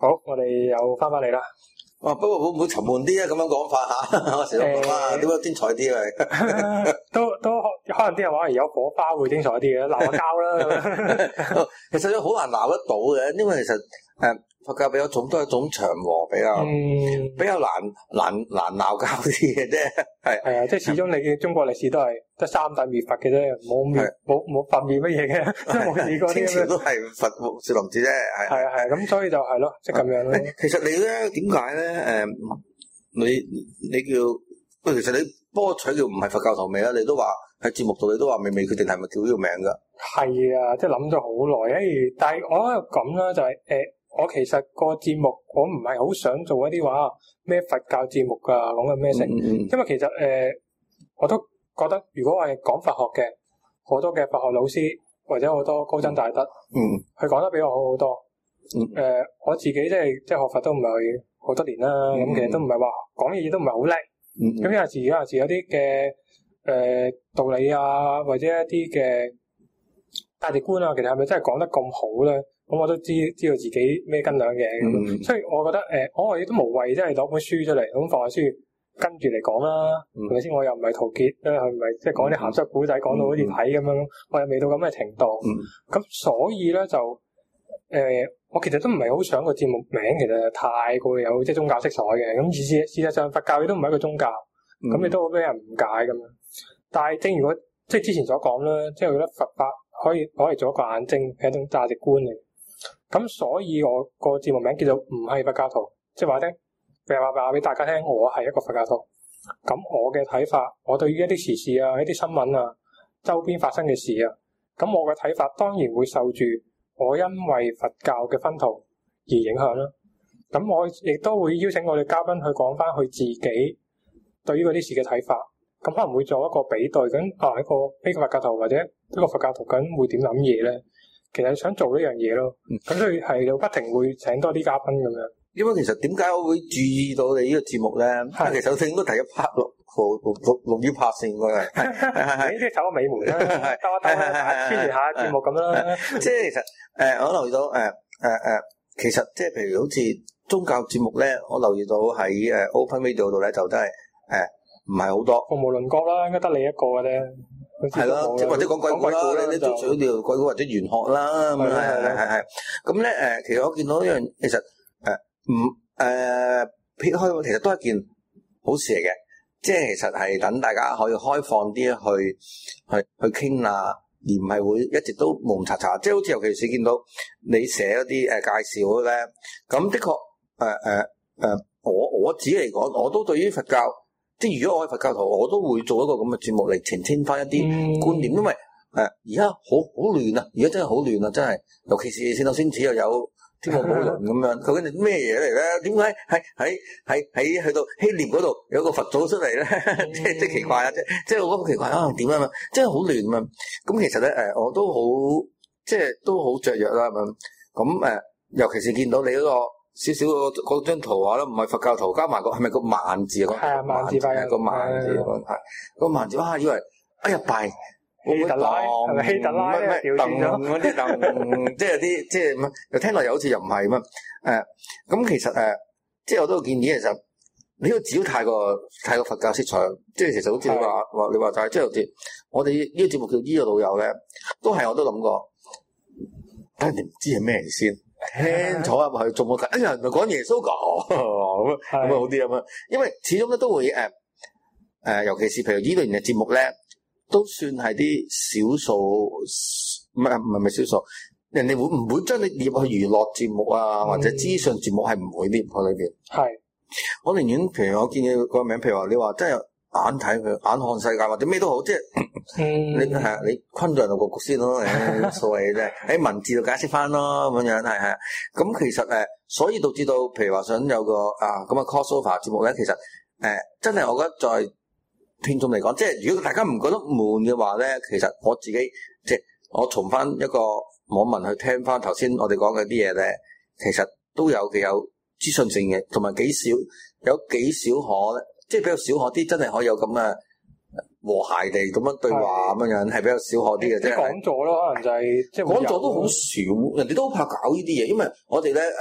好，我哋又翻嚟啦。 不過會唔會沉悶啲啊？咁樣講法嚇，我成日諗啊，點解精彩啲啊？ 都可能啲人話有火花會精彩啲嘅，鬧下交啦。 其實好難鬧得到嘅，因為其實佛教比較都係一種祥和，比較難鬧交啲嘅啫。係啊，即係始終你嘅中國歷史都係得三大滅佛嘅啫，冇佛滅乜嘢嘅，即係冇試過啲清朝都係佛少林寺啫。 係啊，咁所以就係咯，即係咁樣咯。 其實你咧點解咧？你叫其實你波取叫唔係佛教徒未啦？你都話喺節目度，你都話未決定係咪叫呢個名㗎？ 係啊，即係諗咗好耐。但係我咁啦，就係我其實個節目我唔係好想做一啲話咩佛教節目㗎，講緊咩性，因為其實我都覺得如果我係講佛學嘅，好多嘅佛學老師或者好多高僧大德，佢講得比我好好多。我自己即係學佛都唔係好多年啦，咁其實都唔係話講嘢都唔係好叻，咁有時有啲嘅道理啊，或者一啲嘅價值觀啊，其實係咪真係講得咁好咧？咁我都知道自己咩斤兩嘅，所以我覺得我亦都無謂即係攞本書出嚟，咁放下書跟住嚟講啦，係咪先？我又唔係陶傑咧，係咪即係講啲鹹濕古仔講到好似睇咁樣，我又未到咁嘅程度。咁所以咧就我其實都唔係好想個節目名其實太過有即係宗教色彩嘅。咁事實上佛教亦都唔係一個宗教，咁亦都好俾人誤解咁樣。但係正如我即係之前所講啦，即係我覺得佛法可以攞嚟做一個眼睛，係一種價值觀嚟。咁所以我個節目名叫做唔係佛教徒，即係話俾大家聽，我係一個佛教徒。咁我嘅睇法，我對於一啲時事啊、一啲新聞啊、周邊發生嘅事啊，咁我嘅睇法當然會受住我因為佛教嘅薰陶而影響啦。咁我亦都會邀請我哋嘉賓去講翻佢自己對於嗰啲事嘅睇法。咁可能會做一個比對，咁一個非佛教徒或者一個佛教徒究竟會點諗嘢咧？其實想做呢樣嘢咯，咁所以係不停會請多啲嘉賓咁樣。因為其實點解我會注意到你呢個節目咧？其實我應該第一 part 錄於拍先，應該係。 呢啲走個尾門啦，兜宣傳下節目咁啦。 即係其實我留意到其實即係譬如好似宗教節目咧，我留意到喺Open Radio 度咧就真係唔係好多。鳳毛麟角啦，應該得你一個嘅啫。係咯，即係或者講鬼故啦，你都除咗聊鬼故或者玄學啦，咁係。咁咧其實我見到一樣，其實撇開，其實都係一件好事嚟嘅。即係其實係等大家可以開放啲去傾啊，而唔係會一直都蒙查查。即係好似尤其是見到你寫嗰啲介紹咧，咁的確我自己嚟講，我都對於佛教。即係如果我係佛教徒，我都會做一個咁嘅節目嚟澄清翻一啲觀念，因為而家好亂啊！而家真係好亂啊！真係，尤其是先頭先始又有天王寶輪咁樣，究竟係咩嘢嚟咧？點解喺去到希臘嗰度有個佛祖出嚟咧？即係奇怪啊！即係我覺得好奇怪啊！點啊？真係好亂啊！咁其實咧我都好即係都好雀躍啦咁尤其是見到你嗰個。少少嗰張圖畫啦，唔係佛教圖，加埋個係咪個萬字啊？係啊，萬字係個萬字，係個萬字。哇！以為哎呀弊，希特拉係咪希特拉咧？鄧嗰啲鄧，即係啲即係乜？又聽落又好似又唔係乜咁其實即係我都建議，其實呢個只要太過佛教色彩，即係其實好似你話齋，即係好似我哋呢個節目叫醫藥老友咧，都係我都諗過，但係你唔知係咩嚟先。聽坐入去做冇睇，人哋講耶穌咁好啲咁啊！因為始終咧都會尤其是譬如呢類型嘅節目咧，都算係啲少數，唔係少數，人哋會唔會將你列入去娛樂節目啊，或者資訊節目係唔會列入去裏邊？係，我寧願譬如我見你個名，譬如話你話真係眼睇佢眼看世界或者咩都好，即係你昆咗人個局先咯，所謂啫，喺文字度解釋翻咯，咁樣係。咁其實所以導致到譬如話想有個咁嘅 crossover 節目咧，其實真係我覺得在聽眾嚟講，即係如果大家唔覺得悶嘅話咧，其實我自己即係我從翻一個網民去聽翻頭先我哋講嘅啲嘢咧，其實都有資訊性嘅，同埋幾少可咧。即係比較少可啲，真係可以有咁嘅和諧地咁樣對話咁樣，係比較少可啲嘅。即係講座咯，可能就係即係講座都好少，人哋都好怕搞呢啲嘢，因為我哋咧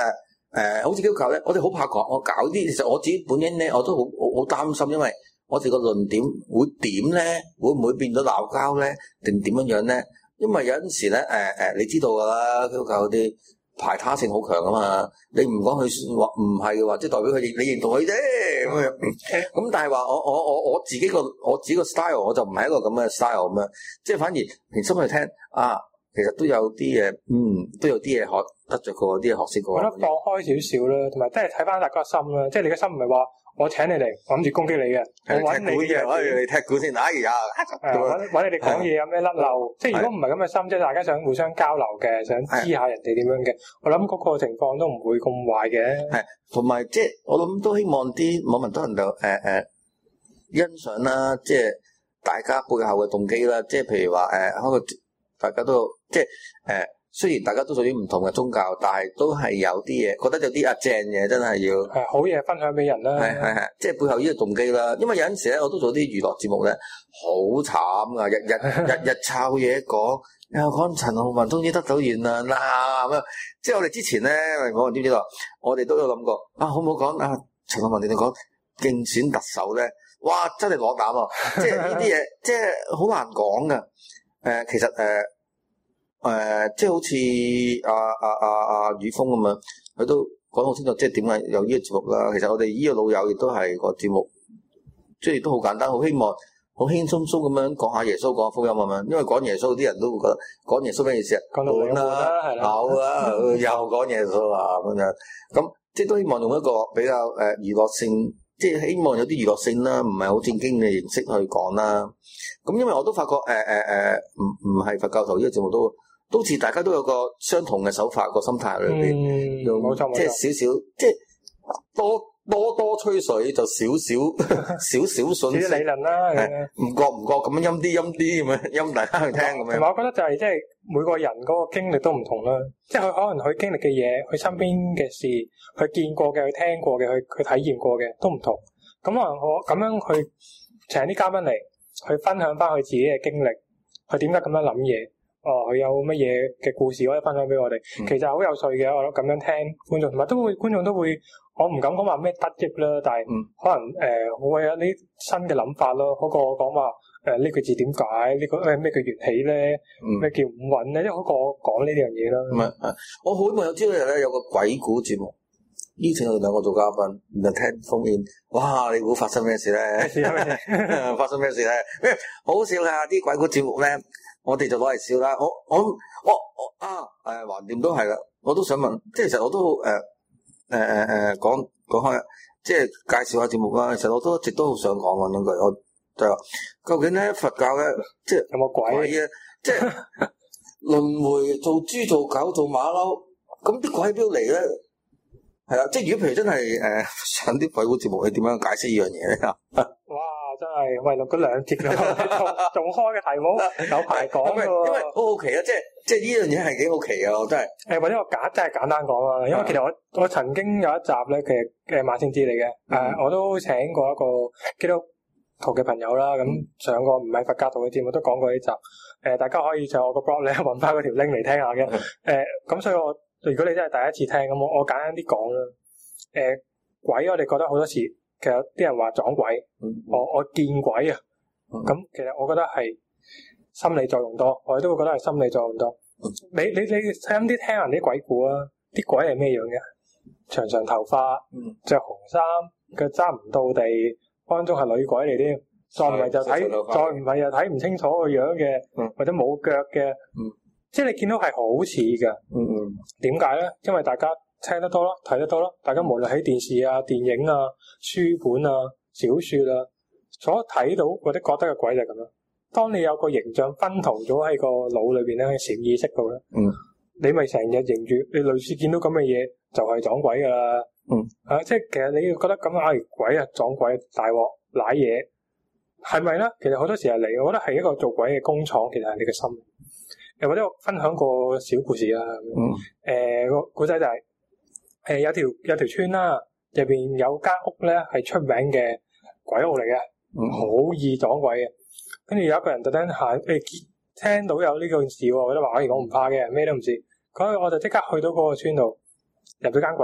好似基督教咧，我哋好怕講，我搞啲，其實我自己本身咧，我都好擔心，因為我哋個論點會點咧，會唔會變咗鬧交咧，定點樣咧？因為有陣時咧，你知道噶啦，基督教嗰啲排他性好強啊嘛，你唔講佢話唔係嘅話，即係代表佢你認同佢啫咁樣。咁但係話我自己個 style， 我就唔係一個咁嘅 style 咁樣，即係反而平心去聽啊。其實都有啲嘢，都有啲嘢學得着過，啲嘢學識過。 我覺得放開少少啦，同埋都係睇翻大家個心啦。即係你嘅心唔係話我請你嚟，我諗住攻擊你嘅，我揾你嘅， 你踢館先，哎呀， 揾你哋講嘢有咩甩漏？即係如果唔係咁嘅心，即係大家想互相交流嘅，想知下人哋點樣嘅，我諗嗰個情況都唔會咁壞嘅。係， 同埋即係我諗都希望啲網民都能夠欣賞啦，即係大家背後嘅動機啦。即係譬如話開個。大家都即係雖然大家都屬於唔同嘅宗教，但係都係有啲嘢，覺得有啲正嘢，真係要好嘢分享俾人啦。 係，即係背後呢個動機啦。因為有陣時咧，我都做啲娛樂節目咧，好慘噶，日抄嘢講，又講陳浩民終於得到言論啦咁樣。即係我哋之前咧，我知唔知道？我哋都有諗過啊，好唔好講啊？陳浩民你哋講競選特首咧，哇，真係攞膽啊！即係呢啲嘢，即係好難講噶。其實即係好似阿宇峰咁樣，佢都講得好清楚，即係點解有呢個節目啦。其實我哋呢個老友亦都係個節目，即係都好簡單，好希望好輕鬆鬆咁樣講下耶穌，講下福音咁樣。因為講耶穌啲人都會覺得講耶穌咩意思啊？ 講到悶啦，係啦， 好啦，又講耶穌啊咁樣。咁即係都希望用一個比較娛樂性。即係希望有啲娛樂性啦，唔係好正經嘅形式去講啦。咁因為我都發覺唔係佛教徒呢個節目都似大家都有個相同嘅手法個心態裏邊， 冇錯， 即係少少，即係多吹水就少少信息理論啦， 唔覺咁樣陰啲咁樣陰大家去聽咁樣。 同埋我覺得就係即係每個人嗰個經歷都唔同啦，即係佢可能佢經歷嘅嘢，佢身邊嘅事，佢見過嘅，佢聽過嘅，佢體驗過嘅都唔同。咁可能我咁樣去請啲嘉賓嚟，去分享翻佢自己嘅經歷，佢點解咁樣諗嘢？佢有乜嘢嘅故事可以分享俾我哋？其實好有趣嘅，我諗咁樣聽觀眾，同埋觀眾都會。我唔敢講話咩得益啦，但係可能會有啲新嘅諗法咯。好過講話呢個字點解？呢個咩叫緣起咧？咩叫五蘊咧？因為好過講呢樣嘢啦。 我好希望有朝一日咧有個鬼故節目，邀請佢哋兩個做嘉賓，然後聽封面。哇！你估發生咩事咧？發生咩事咧？好笑㗎！啲鬼故節目咧，我哋就攞嚟笑啦。我橫掂都係啦。我都想問，即係其實我都講開，即係介紹下節目啦。其實我都一直都好想講兩句，我就話究竟咧佛教咧，即係有冇鬼啊？即係輪迴做豬做狗做馬騮，咁啲鬼邊度嚟咧？係啦，即係如果譬如真係上啲鬼故節目，你點樣解釋呢樣嘢咧？ 哇！真係為錄咗2節咯，仲開嘅題目有排講㗎喎。 因為好好奇啊，即係呢樣嘢係幾好奇啊！我真係或者我真係簡單講啦，因為其實我曾經有一集咧，其實嘅馬先知嚟嘅，我都請過一個基督徒嘅朋友啦，咁上過唔係佛教徒嘅節目都講過呢集，大家可以上我個 blog 咧揾翻嗰條 link 嚟聽下嘅，咁所以如果你真係第一次聽，咁我簡單啲講啦，鬼我哋覺得好多時。其實啲人話撞鬼，我見鬼啊！咁其實我覺得係心理作用多，我哋都會覺得係心理作用多。你細心啲聽人啲鬼故啊，啲鬼係咩樣嘅？長長頭髮，着紅衫，腳踭唔到地，當中係女鬼嚟添。再唔係就睇唔清楚個樣嘅，或者冇腳嘅。即係你見到係好似㗎。點解咧？因為大家聽得多咯，睇得多咯，大家無論喺電視啊、電影啊、書本啊、小說啊，所睇到或者覺得嘅鬼就係咁樣。當你有個形象薰陶咗喺個腦裏邊咧，喺潛意識度咧，你咪成日認住，你類似見到咁嘅嘢就係撞鬼噶啦。即係其實你要覺得咁鬼啊撞鬼大鑊瀨嘢，係咪咧？其實好多時係你，我覺得係一個做鬼嘅工廠，其實係你嘅心。又或者我分享個小故事啦。個古仔就係。有條村啦，入邊有間屋咧係出名嘅鬼屋嚟嘅，好易撞鬼嘅。跟住有一個人特登行，聽到有呢件事，覺得話我唔怕嘅，咩都唔知。咁我就即刻去到嗰個村度，入咗間鬼屋，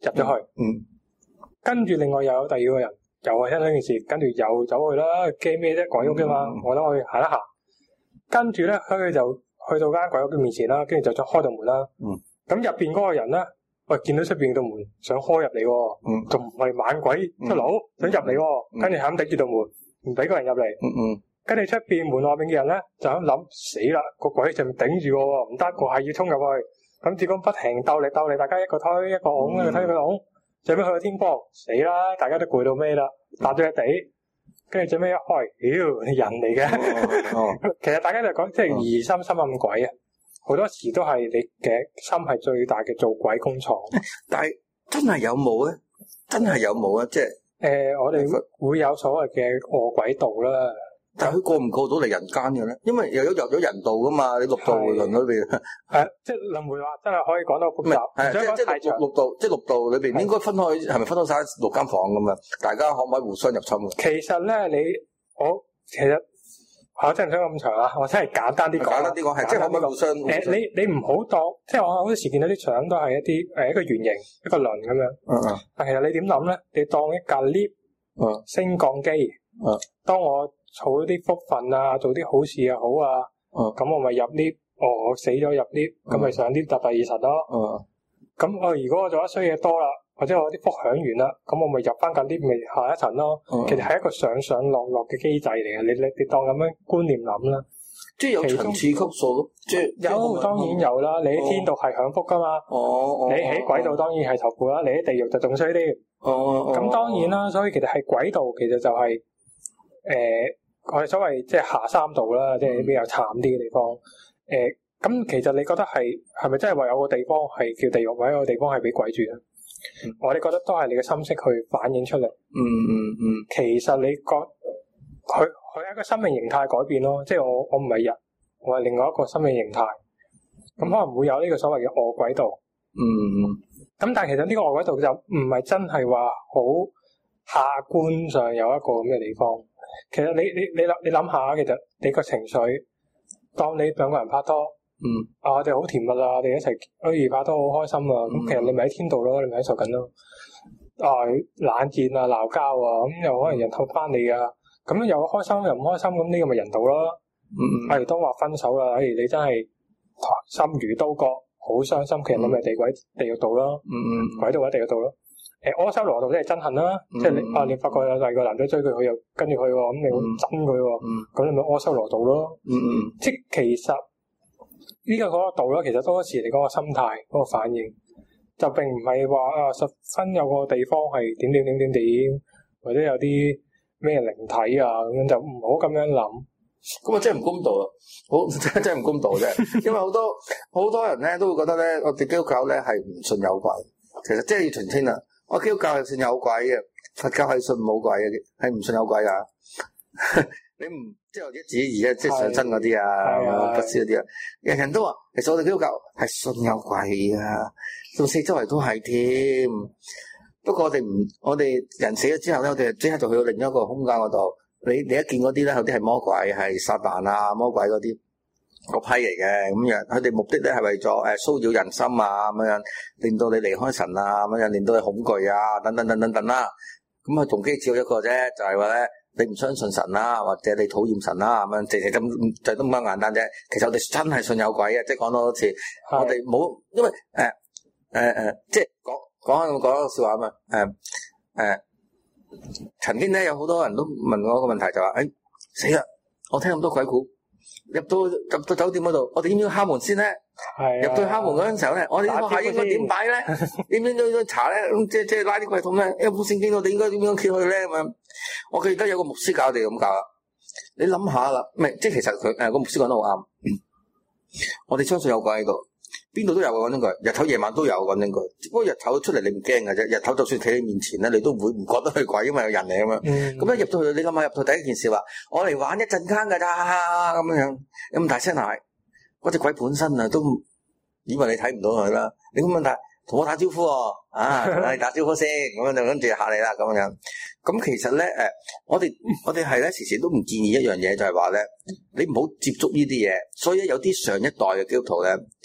入咗去，跟住另外又有第二個人又係聽到呢件事，跟住又走去啦，驚咩啫？鬼屋啫嘛，我等我去行一行，跟住咧佢就去到間鬼屋嘅面前啦，跟住就想開道門啦。咁入邊嗰個人咧，喂見到出邊道門想開入嚟喎，仲唔係猛鬼出佬想入嚟喎，跟住係咁頂住道門，唔俾個人入嚟。跟住出邊門外邊嘅人咧就咁諗，死啦，個鬼就頂住我喎，唔得，我係要衝入去。咁結果不停鬥嚟，大家一個推一個拱，一個推一個拱，最尾去到天光，死啦！大家都攰到咩啦，搭咗一地，跟住最尾一開，妖人嚟嘅。其實大家就講即係疑心深暗鬼啊，好多時都係你嘅心係最大嘅做鬼工廠。 但係真係有冇咧？真係有冇啊？即係我哋會有所謂嘅餓鬼道啦。 但係佢過唔過到嚟人間嘅咧？因為又有入咗人道噶嘛，你六道輪裏邊即係輪迴話真係可以講到複雜。 即係六道裏邊應該分開，係咪分開晒6間房咁啊？大家可唔可以互相入侵啊？ 其實咧，其實我真係唔想咁長啊！我真係簡單啲講。簡單啲講係，即係可唔可以互相？你唔好當，即係我好多時見到啲相都係一啲一個圓形一個輪咁樣。但其實你點諗咧？你當一架 lift，升降機。當我儲啲福分啊，做啲好事又好啊，咁我咪入 lift，我死咗入 lift，咁咪上 lift 搭第二層咯。咁我如果我做得衰嘢多啦，或者我啲福享完啦，咁我咪入翻緊 lift 咪下一層咯。其實係一個上上落落嘅機制嚟嘅，你當咁樣觀念諗啦。 即係有層次級數，即係有當然有啦。你喺天度係享福噶嘛，你喺鬼道當然係受苦啦，你喺地獄就仲衰啲。咁當然啦，所以其實係鬼道其實就係我哋所謂即係下三道啦，即係比較慘啲嘅地方。咁其實你覺得係咪真係話有個地方係叫地獄，或者有個地方係俾鬼住咧？我哋覺得都係你嘅心識去反映出嚟。其實你覺佢係一個生命形態改變咯，即係我唔係人，我係另外一個生命形態。咁可能會有呢個所謂嘅餓鬼道。咁但係其實呢個餓鬼道就唔係真係話好客觀上有一個咁嘅地方。其實你諗下，其實你個情緒，當你兩個人拍拖，我哋好甜蜜啊，我哋一齊拍拖好開心啊，咁其實你咪喺天道咯，你咪喺受緊咯。冷戰啊，鬧交啊，咁又可能人偷翻你啊，咁又開心又唔開心，咁呢個咪人道咯。當話分手啦，你真係心如刀割，好傷心，其實你咪地獄道咯，鬼道或者地獄道咯。阿修羅道即係憎恨啦，即係你發覺有第二個男仔追佢，佢又跟住佢喎，咁你會憎佢喎，咁你咪阿修羅道咯。即係其實呢個嗰個道咧，其實多時你嗰個心態嗰個反應，就並唔係話十分有個地方係點，或者有啲咩靈體啊咁樣，就唔好咁樣諗。 咁啊真係唔公道啊！真係唔公道啫，因為好多人咧都會覺得咧，我哋基督教咧係唔信有鬼，其實即係要澄清啦。我基督教係信有鬼嘅，佛教係信冇鬼嘅，係唔信有鬼噶。你唔即係或者自己而家即係上身嗰啲啊，不知嗰啲啊，人人都話，其實我哋基督教係信有鬼啊，到四周圍都係添。不過我哋人死咗之後咧，我哋即刻就去到另一個空間嗰度。你一見嗰啲咧，有啲係魔鬼，係撒旦啊，魔鬼嗰啲。個批嚟嘅咁樣，佢哋目的咧係為咗騷擾人心啊咁樣，令到你離開神啊咁樣，令到你恐懼啊等等啦。咁啊動機只有一個啫，就係話咧你唔相信神啦，或者你討厭神啦咁樣，直就咁簡單啫。其實我哋真係信有鬼嘅，即係講多次，我哋冇因為即係講一個笑話啊嘛。曾經咧有好多人都問我一個問題，就話死啦，我聽咁多鬼故。入到酒店嗰度，我哋應該敲門先咧。入到敲門嗰陣時候咧，我哋呢個下應該點擺咧？應該查咧？即係拉啲櫃桶咧，一本聖經我哋應該點樣揭去咧？咁樣，我記得有個牧師教我哋咁教啦。你諗下啦，唔係即係其實佢個牧師講得好啱。我哋相信有鬼喺度，邊度都有嘅，講真句，日頭夜晚都有，講真句。只不過日頭出嚟你唔驚嘅啫，日頭就算企喺面前咧，你都唔會唔覺得佢鬼，因為有人嚟咁樣。咁一入到去，你諗下入到第一件事話，我嚟玩一陣間㗎咋咁樣，有咁大聲嗌，嗰隻鬼本身啊都以為你睇唔到佢啦。你咁問題同我打招呼喎，打招呼先，咁樣就跟住嚇你啦咁樣。咁其實咧我哋係咧時時都唔建議一樣嘢，就係話咧你唔好接觸呢啲嘢。所以有啲上一代嘅基督徒咧，即係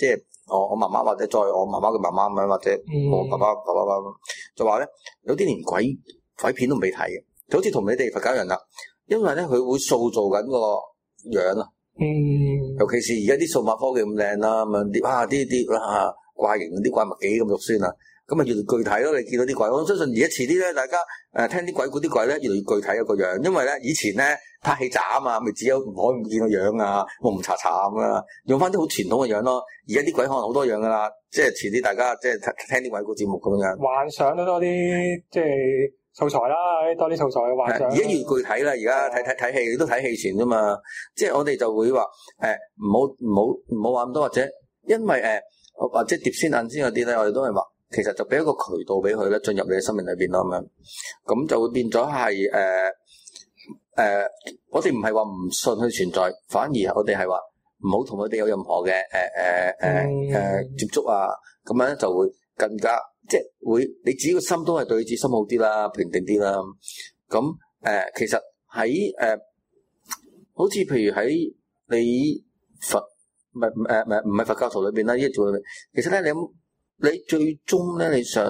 我媽媽或者再我媽媽嘅媽媽咁樣，或者我爸爸就話咧，有啲連鬼片都未睇嘅，就好似同你哋佛教人啦，因為咧佢會塑造緊個樣啊。尤其是而家啲數碼科技咁靚啦，咁樣啲怪形啲怪物幾咁肉酸啊，咁啊越嚟越具體咯。你見到啲鬼，我相信而家遲啲咧，大家聽啲鬼故啲鬼咧越嚟越具體一個樣，因為咧以前咧拍戲渣啊嘛，咪只有唔可以唔見個樣啊，蒙查查咁啊，用翻啲好傳統嘅樣咯。而家啲鬼可能好多樣噶啦，即係遲啲大家即係聽啲鬼故節目咁樣，幻想都多啲即係素材啦，多啲素材嘅幻想。而家越具體啦，而家睇戲都睇戲前啫嘛，即係我哋就會話唔好話咁多，或者因為或者碟仙眼先嗰啲咧，我哋都係話其實就俾一個渠道俾佢咧進入你嘅生命裏邊咯咁樣，咁就會變咗係我哋唔係話唔信佢存在，反而我哋係話唔好同佢哋有任何嘅接觸啊，咁樣就會更加即係會你自己個心都係對自己心好啲啦，平定啲啦。咁其實喺好似譬如喺你佛唔係佛教徒裏邊啦，呢一組裏邊，其實咧你最終咧你想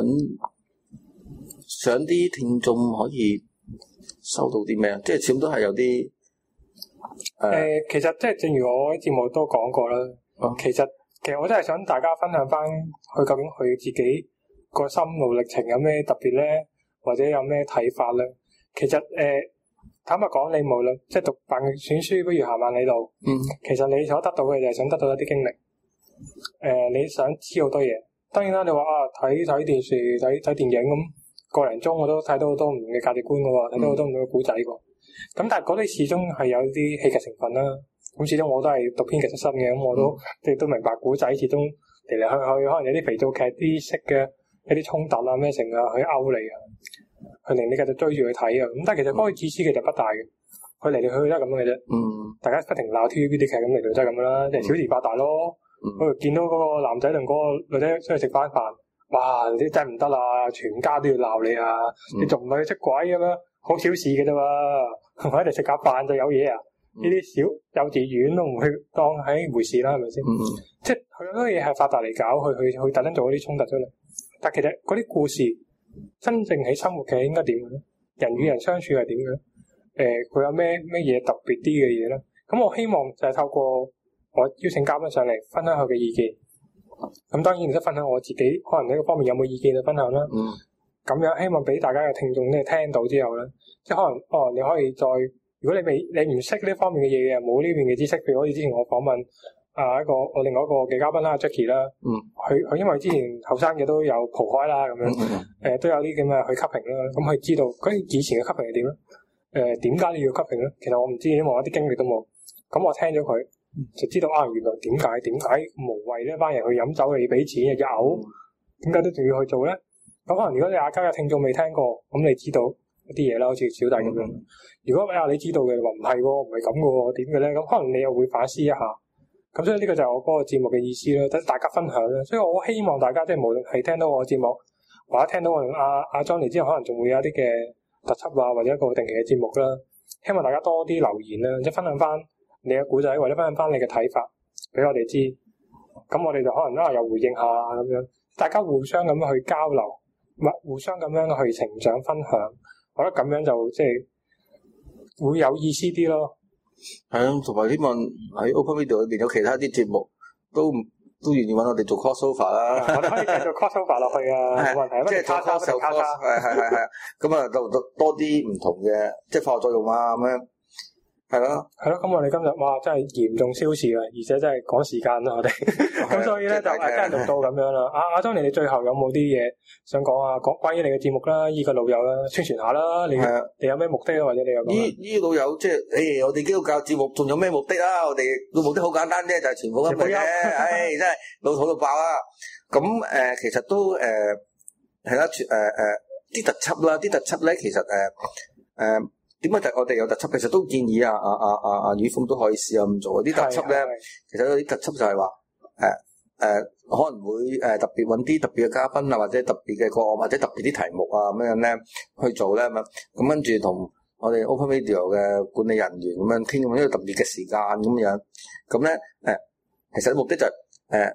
啲聽眾可以收到啲咩啊？即係始終都係有啲其實即係正如我喺節目都講過啦。其實我真係想大家分享翻佢究竟佢自己個心路歷程有咩特別咧，或者有咩睇法咧？其實坦白講，你無論即係讀辦選書，不如行萬里路。其實你所得到嘅就係想得到一啲經歷。你想知好多嘢。當然啦，你話睇電視、睇電影咁個零鐘，我都睇到好多唔同嘅價值觀嘅喎，睇到好多唔同嘅古仔喎。咁但係嗰啲始終係有啲戲劇成分啦。咁始終我都係讀編劇出身嘅，咁我都即係都明白古仔始終嚟嚟去去，可能有啲肥皂劇啲式嘅一啲衝突啊咩成啊，去勾你啊。佢令你繼續追住去睇啊！咁但係其實嗰個意思其實不大嘅，佢嚟嚟去去都係咁樣嘅啫。大家不停鬧 TVB 啲劇咁嚟到真係咁樣啦，即係小事發大咯。見到嗰個男仔同嗰個女仔出去食翻飯，哇！你真係唔得啦，全家都要鬧你啊！你仲唔係出軌咁樣？好小事嘅啫嘛，喺度食下飯就有嘢啊！呢啲小幼稚園都唔去當係一回事啦，係咪先？即係佢有好多嘢係發達嚟搞，去特登做嗰啲衝突出嚟。但其實嗰啲故事。真正喺生活嘅應該點嘅咧？人與人相處係點嘅咧？佢有咩嘢特別啲嘅嘢咧？咁我希望就係透過我邀請嘉賓上嚟分享佢嘅意見。咁當然唔識分享我自己，可能呢個方面有冇意見就分享啦。咁樣希望俾大家嘅聽眾咧聽到之後咧，即係可能你可以再，如果你唔識呢方面嘅嘢嘅，冇呢邊嘅知識，譬如好似之前我訪問。我另外一個嘅嘉賓啦 Jackie 啦，佢因為之前後生嘅都有蒲開啦咁樣，都有啲咁嘅去吸評啦，咁佢知道嗰啲以前嘅吸評係點咧？點解你要吸評咧？其實我唔知，因為我一啲經歷都冇。咁我聽咗佢就知道原來點解無謂呢班人去飲酒你俾錢又嘔，點解都仲要去做咧？咁可能如果你亞洲嘅聽眾未聽過，咁你知道一啲嘢啦，好似小弟咁樣。如果你知道嘅話唔係喎，唔係咁嘅喎，點嘅咧？咁可能你又會反思一下。咁所以呢個就係我嗰個節目嘅意思啦，等大家分享啦。所以我希望大家即係無論係聽到我嘅節目，或者聽到我同阿 Johnny 之後，可能仲會有一啲嘅特輯啊，或者一個定期嘅節目啦。希望大家多啲留言啦，即係分享翻你嘅故仔，或者分享翻你嘅睇法俾我哋知。咁我哋就可能又回應下咁樣，大家互相咁樣去交流，互相咁樣去成長分享，我覺得咁樣就即係會有意思啲咯。 係啊，同埋希望喺 Open Video 裏邊有其他啲節目都願意揾我哋做 crossover 啦。 我哋可以繼續 crossover 落去啊，冇問題。 即係做 crossover，係。咁啊，多啲唔同嘅即係化學作用啊咁樣。係咯， 咁我哋今日真係嚴重超時啊，而且真係趕時間啦，我哋。咁所以咧就真係錄到咁樣啦。阿 Johnny，你最後有冇啲嘢想講啊？講關於你嘅節目啦，呢個老友啦，宣傳下啦。你有咩目的啊？或者你有呢老友即係我哋基督教節目仲有咩目的啊？我哋個目的好簡單啫，就係傳福音嘅啫。真係老土到爆啦。咁其實都係啦，啲特輯啦，啲特輯咧其實點解我哋有特輯？其實都建議宇峰都可以試下咁做。啲特輯咧，其實有啲特輯就係話可能會特別揾啲特別嘅嘉賓啊，或者特別嘅個案，或者特別啲題目啊咁樣咧去做咧咁跟住同我哋 Open Video 嘅管理人員咁樣傾，咁一個特別嘅時間咁樣。咁咧其實目的就係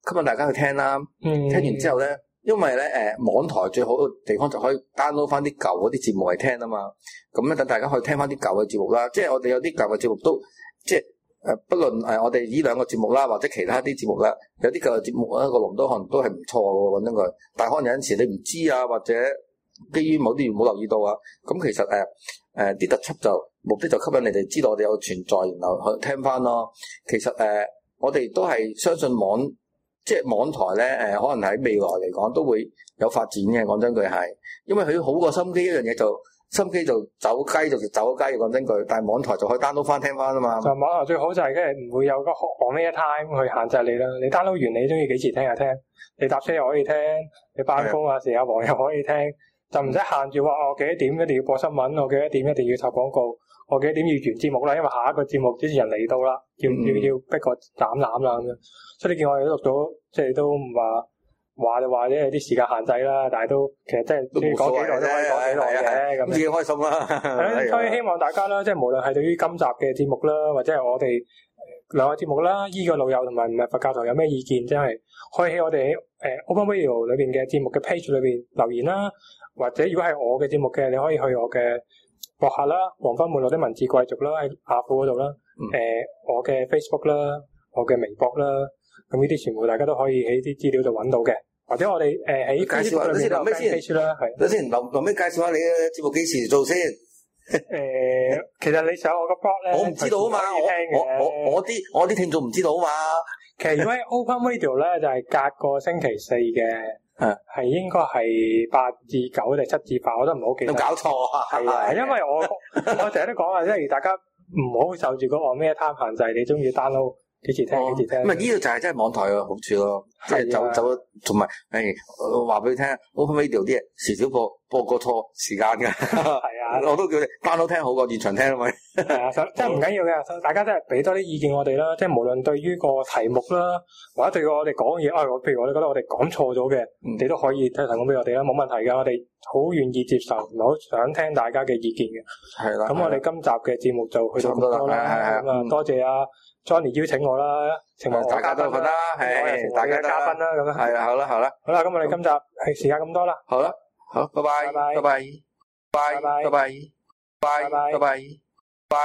吸引大家去聽啦。聽完之後咧，因為咧網台最好嘅地方就可以 download 翻啲舊嗰啲節目嚟聽啊嘛。咁咧等大家可以聽翻啲舊嘅節目啦。即係我哋有啲舊嘅節目都即係不論我哋呢兩個節目啦，或者其他啲節目啦，有啲舊嘅節目咧個濃度可能都係唔錯嘅，講真句。但係可能有陣時你唔知啊，或者基於某啲冇留意到啊，咁其實啲特輯就目的就吸引你哋知道我哋有存在，然後去聽翻咯。其實我哋都係相信即係網台咧可能喺未來嚟講都會有發展嘅。講真句係，因為佢好過心機一樣嘢就。心機就走雞就走雞，講真句，但係網台就可以 download 翻聽翻啊嘛。就網台最好就係，跟住唔會有個 on air time 去限制你啦。你 download 完你中意幾時聽就聽，你搭車又可以聽，你翻工啊時阿黃又可以聽，就唔使限住話我幾多點一定要播新聞，我幾多點一定要插廣告，我幾多點要完節目啦，因為下一個節目主持人嚟到啦，要逼個斬纜啦咁樣。所以你見我哋都錄到，即係都唔話就話啫，有啲時間限制啦，但係都其實真係中意講幾耐都可以講幾耐嘅，咁自己開心啦。 所以希望大家啦，即係無論係對於今集嘅節目啦，或者係我哋兩個節目啦，依個老友同埋唔係佛教徒有咩意見，真係可以喺我哋Open Radio 裏邊嘅節目嘅 page 裏邊留言啦，或者如果係我嘅節目嘅，你可以去我嘅博客啦，黃昏門路的文字貴族啦，喺雅虎嗰度啦，我嘅 Facebook 啦，我嘅微博啦，咁呢啲全部大家都可以喺啲資料度揾到嘅。或者我哋喺介紹下，先留咩先？等先，留咩介紹下你嘅節目幾時做先？ 其實你上我個 blog 咧， 我唔知道啊嘛，我啲聽眾唔知道啊嘛。 其實如果喺 Open Radio 咧，就係隔個星期四嘅，係應該係8至9定7至8，我都唔好記得。 有搞錯啊？ 係啊，因為我成日都講啊，即係大家唔好受住嗰個咩 time 限制，你中意 download。幾時聽？幾時聽？ 咁啊，呢個就係真係網台嘅好處咯，即係就同埋，話俾你聽 ，Open Radio 啲嘢時少播過錯時間嘅。係啊，我都叫你 download 聽好過現場聽啊嘛。 係啊，真係唔緊要嘅，大家真係俾多啲意見我哋啦。即係無論對於個題目啦，或者對我哋講嘢，譬如我哋覺得我哋講錯咗嘅，你都可以提供俾我哋啦，冇問題嘅。我哋好願意接受，好想聽大家嘅意見嘅。係啦。咁我哋今集嘅節目就去到咁多啦。咁啊，多謝Johnny 邀請我啦，成為大家都覺得係大家嘉賓啦，咁樣係啦，好啦，咁我哋今集係時間咁多啦，好啦，好，拜拜，拜拜，拜拜，拜拜，拜拜。